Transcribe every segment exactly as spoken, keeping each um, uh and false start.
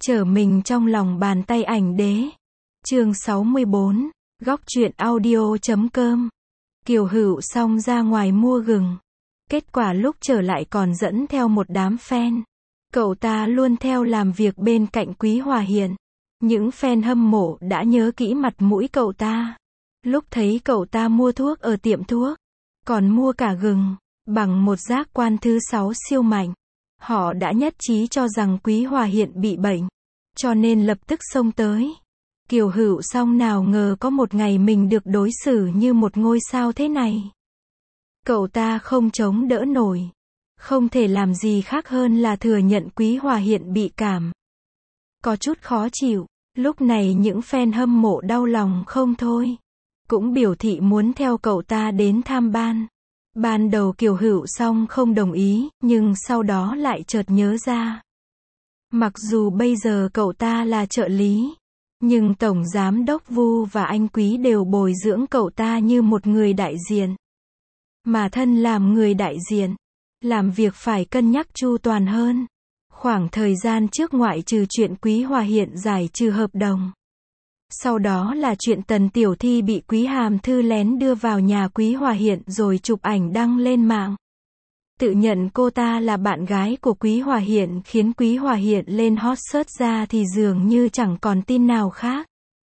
Trở mình trong lòng bàn tay ảnh đế. Chương sáu mươi bốn, góc truyện audio chấm com. Kiều Hữu Song ra ngoài mua gừng. Kết quả lúc trở lại còn dẫn theo một đám fan. Cậu ta luôn theo làm việc bên cạnh Quý Hòa Hiện. Những fan hâm mộ đã nhớ kỹ mặt mũi cậu ta. Lúc thấy cậu ta mua thuốc ở tiệm thuốc, còn mua cả gừng, bằng một giác quan thứ sáu siêu mạnh. Họ đã nhất trí cho rằng Quý Hòa Hiện bị bệnh, cho nên lập tức xông tới. Kiều Hữu Song nào ngờ có một ngày mình được đối xử như một ngôi sao thế này. Cậu ta không chống đỡ nổi. Không thể làm gì khác hơn là thừa nhận Quý Hòa Hiện bị cảm. Có chút khó chịu. Lúc này những fan hâm mộ đau lòng không thôi. Cũng biểu thị muốn theo cậu ta đến tham ban. Ban đầu Kiều Hữu Song không đồng ý, nhưng sau đó lại chợt nhớ ra. Mặc dù bây giờ cậu ta là trợ lý, nhưng Tổng Giám đốc Vu và anh Quý đều bồi dưỡng cậu ta như một người đại diện. Mà thân làm người đại diện, làm việc phải cân nhắc chu toàn hơn. Khoảng thời gian trước ngoại trừ chuyện Quý Hòa Hiện giải trừ hợp đồng. Sau đó là chuyện Tần Tiểu Thi bị Quý Hàm Thư lén đưa vào nhà Quý Hòa Hiện rồi chụp ảnh đăng lên mạng. Tự nhận cô ta là bạn gái của Quý Hòa Hiện khiến Quý Hòa Hiện lên hot search ra thì dường như chẳng còn tin nào khác.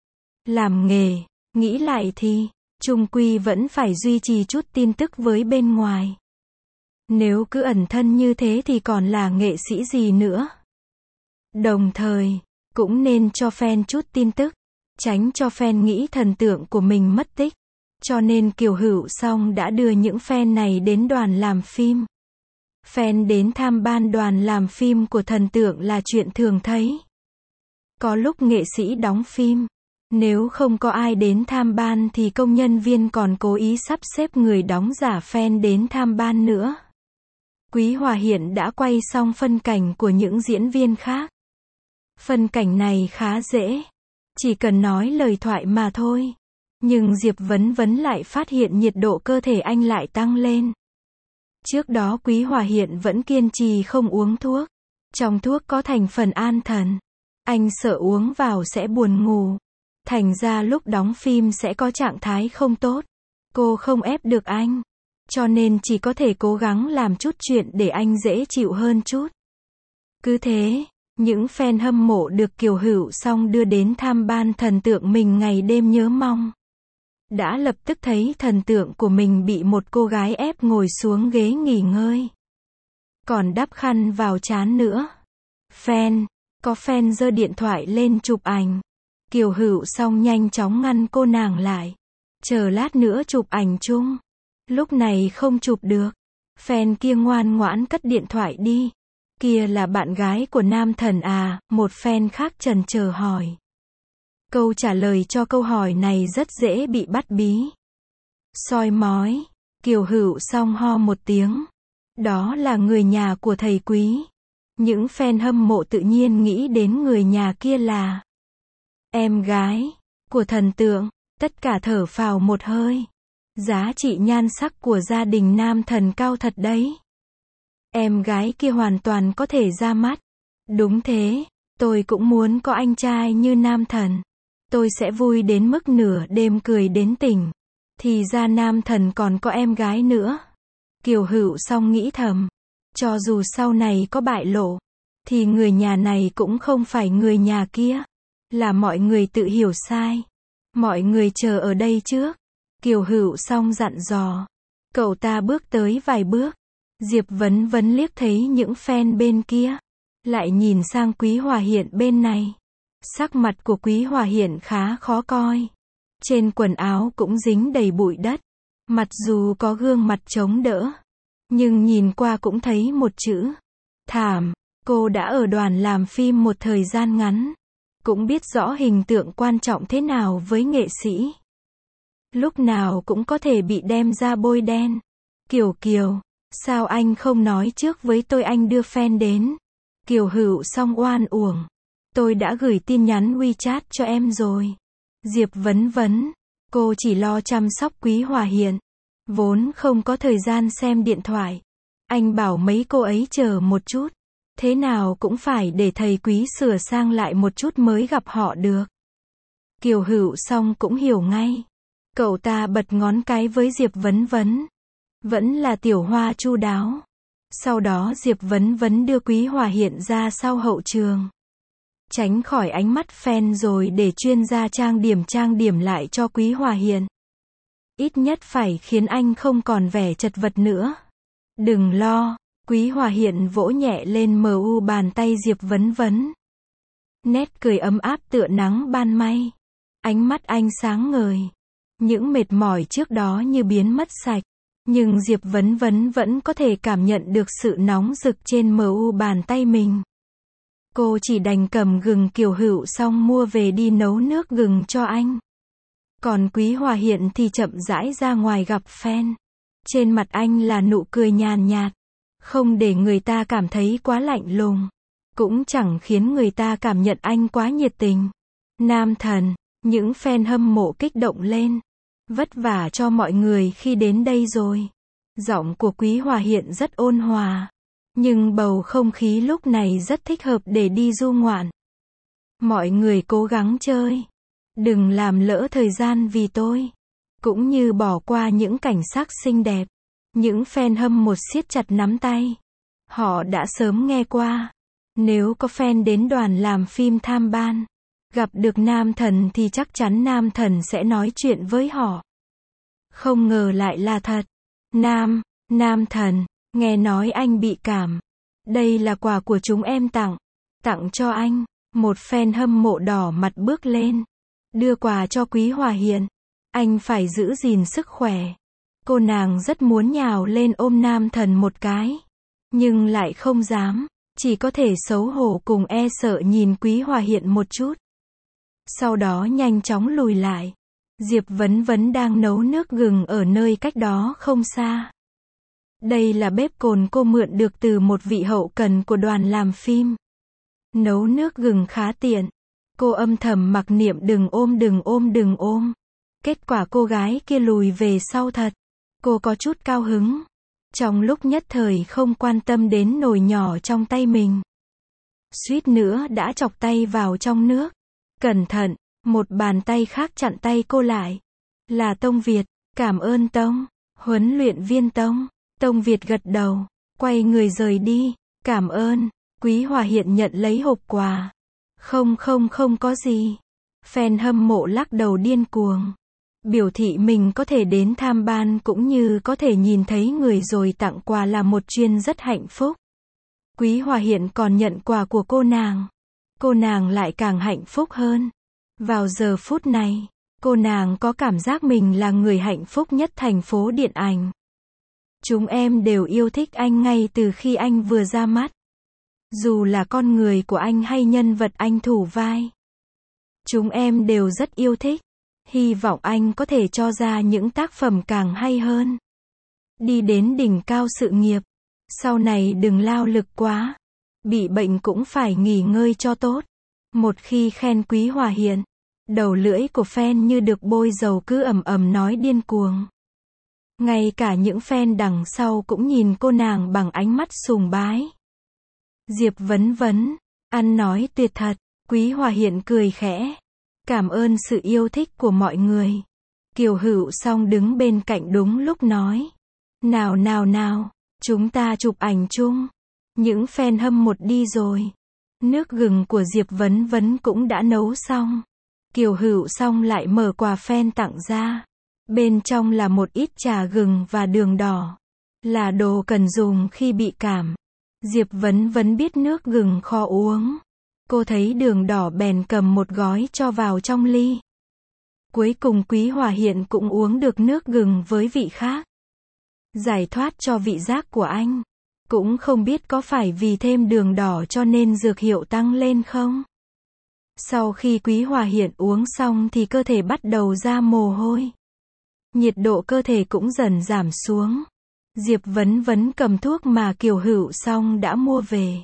Làm nghề, nghĩ lại thì, chung quy vẫn phải duy trì chút tin tức với bên ngoài. Nếu cứ ẩn thân như thế thì còn là nghệ sĩ gì nữa. Đồng thời, cũng nên cho fan chút tin tức, tránh cho fan nghĩ thần tượng của mình mất tích. Cho nên Kiều Hữu Song đã đưa những fan này đến đoàn làm phim. Fan đến tham ban đoàn làm phim của thần tượng là chuyện thường thấy. Có lúc nghệ sĩ đóng phim, nếu không có ai đến tham ban thì công nhân viên còn cố ý sắp xếp người đóng giả fan đến tham ban nữa. Quý Hòa Hiện đã quay xong phân cảnh của những diễn viên khác. Phân cảnh này khá dễ, chỉ cần nói lời thoại mà thôi. Nhưng Diệp Vấn Vấn lại phát hiện nhiệt độ cơ thể anh lại tăng lên. Trước đó Quý Hòa Hiện vẫn kiên trì không uống thuốc. Trong thuốc có thành phần an thần. Anh sợ uống vào sẽ buồn ngủ. Thành ra lúc đóng phim sẽ có trạng thái không tốt. Cô không ép được anh. Cho nên chỉ có thể cố gắng làm chút chuyện để anh dễ chịu hơn chút. Cứ thế, những fan hâm mộ được Kiều Hữu Song đưa đến tham ban thần tượng mình ngày đêm nhớ mong. Đã lập tức thấy thần tượng của mình bị một cô gái ép ngồi xuống ghế nghỉ ngơi. Còn đắp khăn vào trán nữa. Fan, có fan giơ điện thoại lên chụp ảnh. Kiều Hữu Song nhanh chóng ngăn cô nàng lại. Chờ lát nữa chụp ảnh chung. Lúc này không chụp được. Fan kia ngoan ngoãn cất điện thoại đi. Kia là bạn gái của nam thần à, một fan khác chần chờ hỏi. Câu trả lời cho câu hỏi này rất dễ bị bắt bí. Soi mói, Kiều Hữu Song ho một tiếng. Đó là người nhà của thầy Quý. Những fan hâm mộ tự nhiên nghĩ đến người nhà kia là em gái của thần tượng, tất cả thở phào một hơi. Giá trị nhan sắc của gia đình nam thần cao thật đấy. Em gái kia hoàn toàn có thể ra mắt. Đúng thế, tôi cũng muốn có anh trai như nam thần. Tôi sẽ vui đến mức nửa đêm cười đến tỉnh. Thì ra nam thần còn có em gái nữa. Kiều Hữu Song nghĩ thầm. Cho dù sau này có bại lộ, thì người nhà này cũng không phải người nhà kia. Là mọi người tự hiểu sai. Mọi người chờ ở đây trước. Kiều Hữu Song dặn dò. Cậu ta bước tới vài bước. Diệp Vấn Vấn liếc thấy những fan bên kia. Lại nhìn sang Quý Hòa Hiện bên này. Sắc mặt của Quý Hòa Hiện khá khó coi. Trên quần áo cũng dính đầy bụi đất. Mặc dù có gương mặt chống đỡ, nhưng nhìn qua cũng thấy một chữ thảm. Cô đã ở đoàn làm phim một thời gian ngắn, cũng biết rõ hình tượng quan trọng thế nào với nghệ sĩ. Lúc nào cũng có thể bị đem ra bôi đen. Kiều Kiều, sao anh không nói trước với tôi anh đưa fan đến? Kiều Hữu Song oan uổng. Tôi đã gửi tin nhắn WeChat cho em rồi. Diệp Vấn Vấn, cô chỉ lo chăm sóc Quý Hòa Hiện. Vốn không có thời gian xem điện thoại. Anh bảo mấy cô ấy chờ một chút. Thế nào cũng phải để thầy Quý sửa sang lại một chút mới gặp họ được. Kiều Hữu Song cũng hiểu ngay. Cậu ta bật ngón cái với Diệp Vấn Vấn. Vẫn là Tiểu Hoa chu đáo. Sau đó Diệp Vấn Vấn đưa Quý Hòa Hiện ra sau hậu trường. Tránh khỏi ánh mắt fan rồi để chuyên gia trang điểm trang điểm lại cho Quý Hòa Hiện. Ít nhất phải khiến anh không còn vẻ chật vật nữa. Đừng lo, Quý Hòa Hiện vỗ nhẹ lên mờ u bàn tay Diệp Vấn Vấn. Nét cười ấm áp tựa nắng ban may. Ánh mắt anh sáng ngời. Những mệt mỏi trước đó như biến mất sạch. Nhưng Diệp Vấn Vấn vẫn có thể cảm nhận được sự nóng rực trên mờ u bàn tay mình. Cô chỉ đành cầm gừng Kiều Hữu Song mua về đi nấu nước gừng cho anh. Còn Quý Hòa Hiện thì chậm rãi ra ngoài gặp fan. Trên mặt anh là nụ cười nhàn nhạt. Không để người ta cảm thấy quá lạnh lùng. Cũng chẳng khiến người ta cảm nhận anh quá nhiệt tình. Nam thần, những fan hâm mộ kích động lên. Vất vả cho mọi người khi đến đây rồi. Giọng của Quý Hòa Hiện rất ôn hòa. Nhưng bầu không khí lúc này rất thích hợp để đi du ngoạn. Mọi người cố gắng chơi. Đừng làm lỡ thời gian vì tôi. Cũng như bỏ qua những cảnh sắc xinh đẹp. Những fan hâm mộ siết chặt nắm tay. Họ đã sớm nghe qua. Nếu có fan đến đoàn làm phim tham ban, gặp được nam thần thì chắc chắn nam thần sẽ nói chuyện với họ. Không ngờ lại là thật. Nam, nam thần, nghe nói anh bị cảm. Đây là quà của chúng em tặng. Tặng cho anh. Một fan hâm mộ đỏ mặt bước lên. Đưa quà cho Quý Hòa Hiện. Anh phải giữ gìn sức khỏe. Cô nàng rất muốn nhào lên ôm nam thần một cái. Nhưng lại không dám. Chỉ có thể xấu hổ cùng e sợ nhìn Quý Hòa Hiện một chút. Sau đó nhanh chóng lùi lại. Diệp Vấn Vấn đang nấu nước gừng ở nơi cách đó không xa. Đây là bếp cồn cô mượn được từ một vị hậu cần của đoàn làm phim. Nấu nước gừng khá tiện. Cô âm thầm mặc niệm đừng ôm đừng ôm đừng ôm. Kết quả cô gái kia lùi về sau thật. Cô có chút cao hứng. Trong lúc nhất thời không quan tâm đến nồi nhỏ trong tay mình. Suýt nữa đã chọc tay vào trong nước. Cẩn thận, một bàn tay khác chặn tay cô lại. Là Tông Việt. Cảm ơn Tông. Huấn luyện viên Tông. Tông Việt gật đầu. Quay người rời đi. Cảm ơn. Quý Hòa Hiện nhận lấy hộp quà. Không không không có gì. Fan hâm mộ lắc đầu điên cuồng. Biểu thị mình có thể đến tham ban cũng như có thể nhìn thấy người rồi tặng quà là một chuyện rất hạnh phúc. Quý Hòa Hiện còn nhận quà của cô nàng. Cô nàng lại càng hạnh phúc hơn. Vào giờ phút này, cô nàng có cảm giác mình là người hạnh phúc nhất thành phố điện ảnh. Chúng em đều yêu thích anh ngay từ khi anh vừa ra mắt. Dù là con người của anh hay nhân vật anh thủ vai. Chúng em đều rất yêu thích. Hy vọng anh có thể cho ra những tác phẩm càng hay hơn. Đi đến đỉnh cao sự nghiệp. Sau này đừng lao lực quá. Bị bệnh cũng phải nghỉ ngơi cho tốt. Một khi khen Quý Hòa Hiện, đầu lưỡi của fan như được bôi dầu cứ ầm ầm nói điên cuồng. Ngay cả những fan đằng sau cũng nhìn cô nàng bằng ánh mắt sùng bái. Diệp Vấn Vấn, ăn nói tuyệt thật. Quý Hòa Hiện cười khẽ. Cảm ơn sự yêu thích của mọi người. Kiều Hữu Song đứng bên cạnh đúng lúc nói. Nào nào nào, chúng ta chụp ảnh chung. Những fan hâm mộ đi rồi. Nước gừng của Diệp Vấn Vấn cũng đã nấu xong. Kiều Hữu Song lại mở quà fan tặng ra. Bên trong là một ít trà gừng và đường đỏ. Là đồ cần dùng khi bị cảm. Diệp Vấn Vấn biết nước gừng khó uống. Cô thấy đường đỏ bèn cầm một gói cho vào trong ly. Cuối cùng Quý Hòa Hiện cũng uống được nước gừng với vị khác. Giải thoát cho vị giác của anh. Cũng không biết có phải vì thêm đường đỏ cho nên dược hiệu tăng lên không? Sau khi Quý Hòa Hiện uống xong thì cơ thể bắt đầu ra mồ hôi. Nhiệt độ cơ thể cũng dần giảm xuống. Diệp Vấn Vấn cầm thuốc mà Kiều Hữu Song đã mua về.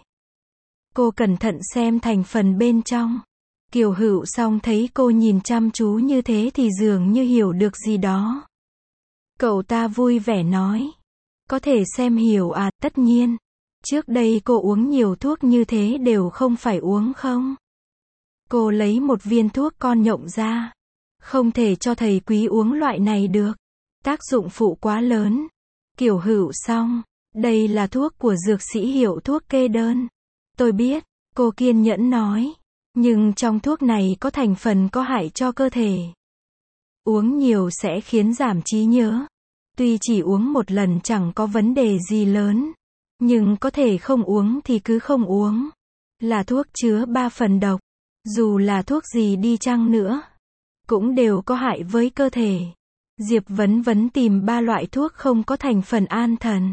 Cô cẩn thận xem thành phần bên trong. Kiều Hữu Song thấy cô nhìn chăm chú như thế thì dường như hiểu được gì đó. Cậu ta vui vẻ nói. Có thể xem hiểu à, tất nhiên. Trước đây cô uống nhiều thuốc như thế đều không phải uống không? Cô lấy một viên thuốc con nhộng ra. Không thể cho thầy Quý uống loại này được. Tác dụng phụ quá lớn. Kiểu Hữu Song, đây là thuốc của dược sĩ hiệu thuốc kê đơn. Tôi biết, cô kiên nhẫn nói. Nhưng trong thuốc này có thành phần có hại cho cơ thể. Uống nhiều sẽ khiến giảm trí nhớ. Tuy chỉ uống một lần chẳng có vấn đề gì lớn. Nhưng có thể không uống thì cứ không uống. Là thuốc chứa ba phần độc. Dù là thuốc gì đi chăng nữa, cũng đều có hại với cơ thể. Diệp Vấn Vấn tìm ba loại thuốc không có thành phần an thần.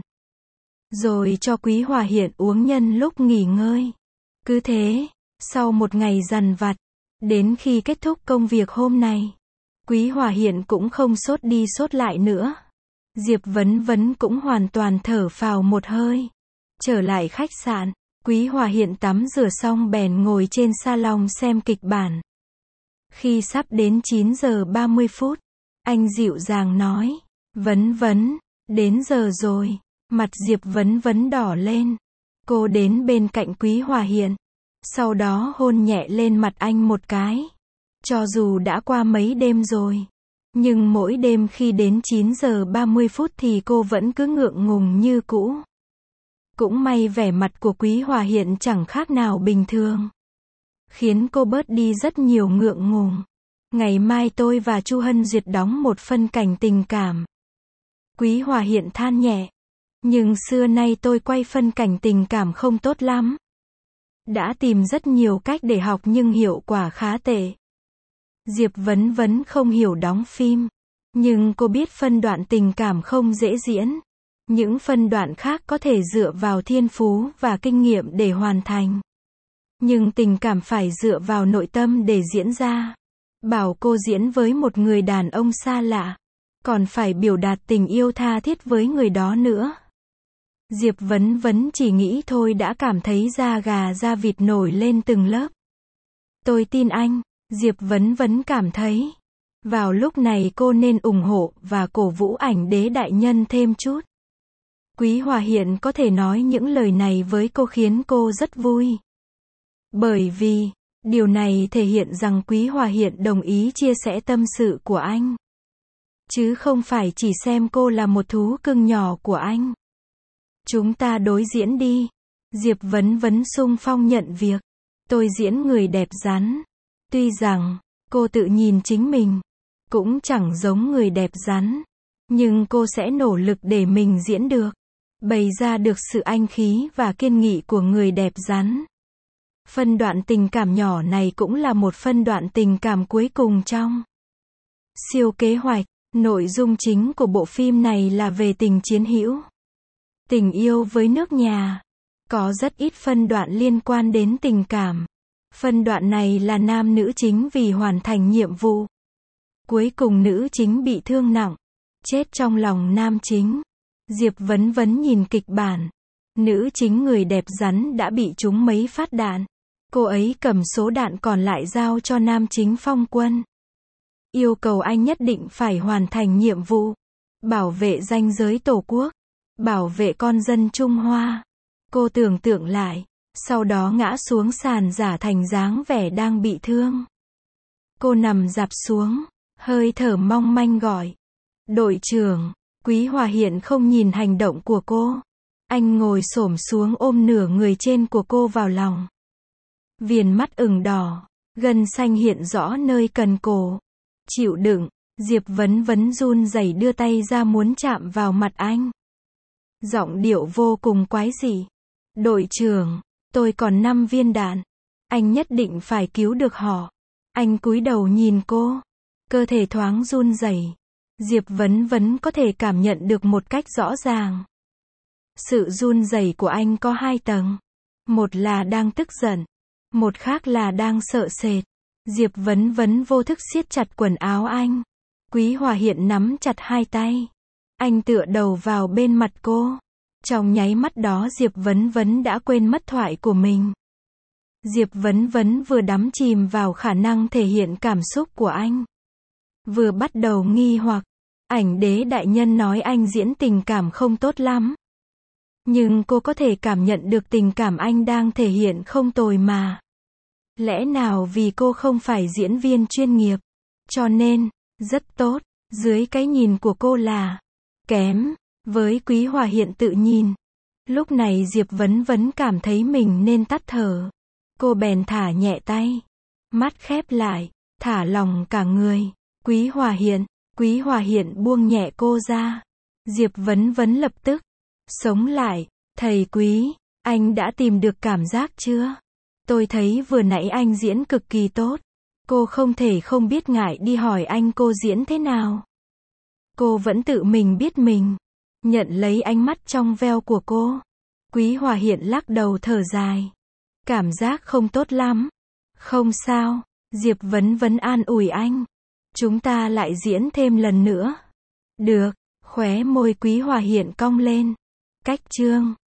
Rồi cho Quý Hòa Hiện uống nhân lúc nghỉ ngơi. Cứ thế, sau một ngày dằn vặt, đến khi kết thúc công việc hôm nay, Quý Hòa Hiện cũng không sốt đi sốt lại nữa. Diệp Vấn Vấn cũng hoàn toàn thở phào một hơi. Trở lại khách sạn, Quý Hòa Hiện tắm rửa xong bèn ngồi trên salon xem kịch bản. Khi sắp đến chín giờ ba mươi phút, anh dịu dàng nói, Vấn Vấn, đến giờ rồi. Mặt Diệp Vấn Vấn đỏ lên. Cô đến bên cạnh Quý Hòa Hiện, sau đó hôn nhẹ lên mặt anh một cái. Cho dù đã qua mấy đêm rồi, nhưng mỗi đêm khi đến chín giờ ba mươi phút thì cô vẫn cứ ngượng ngùng như cũ. Cũng may vẻ mặt của Quý Hòa Hiện chẳng khác nào bình thường, khiến cô bớt đi rất nhiều ngượng ngùng. Ngày mai tôi và Chu Hân Duyệt đóng một phân cảnh tình cảm. Quý Hòa Hiện than nhẹ. Nhưng xưa nay tôi quay phân cảnh tình cảm không tốt lắm. Đã tìm rất nhiều cách để học nhưng hiệu quả khá tệ. Diệp Vấn Vấn không hiểu đóng phim. Nhưng cô biết phân đoạn tình cảm không dễ diễn. Những phân đoạn khác có thể dựa vào thiên phú và kinh nghiệm để hoàn thành. Nhưng tình cảm phải dựa vào nội tâm để diễn ra. Bảo cô diễn với một người đàn ông xa lạ, còn phải biểu đạt tình yêu tha thiết với người đó nữa. Diệp Vấn Vấn chỉ nghĩ thôi đã cảm thấy da gà da vịt nổi lên từng lớp. Tôi tin anh, Diệp Vấn Vấn cảm thấy. Vào lúc này cô nên ủng hộ và cổ vũ Ảnh Đế đại nhân thêm chút. Quý Hòa Hiện có thể nói những lời này với cô khiến cô rất vui. Bởi vì, điều này thể hiện rằng Quý Hòa Hiện đồng ý chia sẻ tâm sự của anh. Chứ không phải chỉ xem cô là một thú cưng nhỏ của anh. Chúng ta đối diễn đi. Diệp Vấn Vấn xung phong nhận việc. Tôi diễn người đẹp rắn. Tuy rằng, cô tự nhìn chính mình, cũng chẳng giống người đẹp rắn. Nhưng cô sẽ nỗ lực để mình diễn được. Bày ra được sự anh khí và kiên nghị của người đẹp rắn. Phân đoạn tình cảm nhỏ này cũng là một phân đoạn tình cảm cuối cùng trong siêu kế hoạch. Nội dung chính của bộ phim này là về tình chiến hữu, tình yêu với nước nhà. Có rất ít phân đoạn liên quan đến tình cảm. Phân đoạn này là nam nữ chính vì hoàn thành nhiệm vụ. Cuối cùng nữ chính bị thương nặng, chết trong lòng nam chính. Diệp Vấn Vấn nhìn kịch bản. Nữ chính người đẹp rắn đã bị trúng mấy phát đạn. Cô ấy cầm số đạn còn lại giao cho nam chính Phong Quân. Yêu cầu anh nhất định phải hoàn thành nhiệm vụ. Bảo vệ ranh giới Tổ quốc. Bảo vệ con dân Trung Hoa. Cô tưởng tượng lại. Sau đó ngã xuống sàn giả thành dáng vẻ đang bị thương. Cô nằm rạp xuống. Hơi thở mong manh gọi. Đội trưởng. Quý Hòa Hiện không nhìn hành động của cô. Anh ngồi xổm xuống ôm nửa người trên của cô vào lòng. Viền mắt ửng đỏ. Gân xanh hiện rõ nơi cần cổ. Chịu đựng. Diệp Vấn Vấn run rẩy đưa tay ra muốn chạm vào mặt anh. Giọng điệu vô cùng quái dị. Đội trưởng, tôi còn năm viên đạn. Anh nhất định phải cứu được họ. Anh cúi đầu nhìn cô. Cơ thể thoáng run rẩy. Diệp Vấn Vấn có thể cảm nhận được một cách rõ ràng. Sự run rẩy của anh có hai tầng. Một là đang tức giận. Một khác là đang sợ sệt. Diệp Vấn Vấn vô thức siết chặt quần áo anh. Quý Hòa Hiện nắm chặt hai tay. Anh tựa đầu vào bên mặt cô. Trong nháy mắt đó Diệp Vấn Vấn đã quên mất thoại của mình. Diệp Vấn Vấn vừa đắm chìm vào khả năng thể hiện cảm xúc của anh. Vừa bắt đầu nghi hoặc. Ảnh Đế đại nhân nói anh diễn tình cảm không tốt lắm. Nhưng cô có thể cảm nhận được tình cảm anh đang thể hiện không tồi mà. Lẽ nào vì cô không phải diễn viên chuyên nghiệp, cho nên, rất tốt, dưới cái nhìn của cô là kém, với Quý Hòa Hiện tự nhìn. Lúc này Diệp Vấn Vấn cảm thấy mình nên tắt thở. Cô bèn thả nhẹ tay, mắt khép lại, thả lỏng cả người. Quý Hòa Hiện, Quý Hòa Hiện buông nhẹ cô ra. Diệp Vấn Vấn lập tức sống lại. Thầy Quý, anh đã tìm được cảm giác chưa? Tôi thấy vừa nãy anh diễn cực kỳ tốt. Cô không thể không biết ngại đi hỏi anh cô diễn thế nào. Cô vẫn tự mình biết mình. Nhận lấy ánh mắt trong veo của cô. Quý Hòa Hiện lắc đầu thở dài. Cảm giác không tốt lắm. Không sao, Diệp Vấn Vấn an ủi anh. Chúng ta lại diễn thêm lần nữa. Được, khóe môi Quý Hòa Hiện cong lên. Cách chương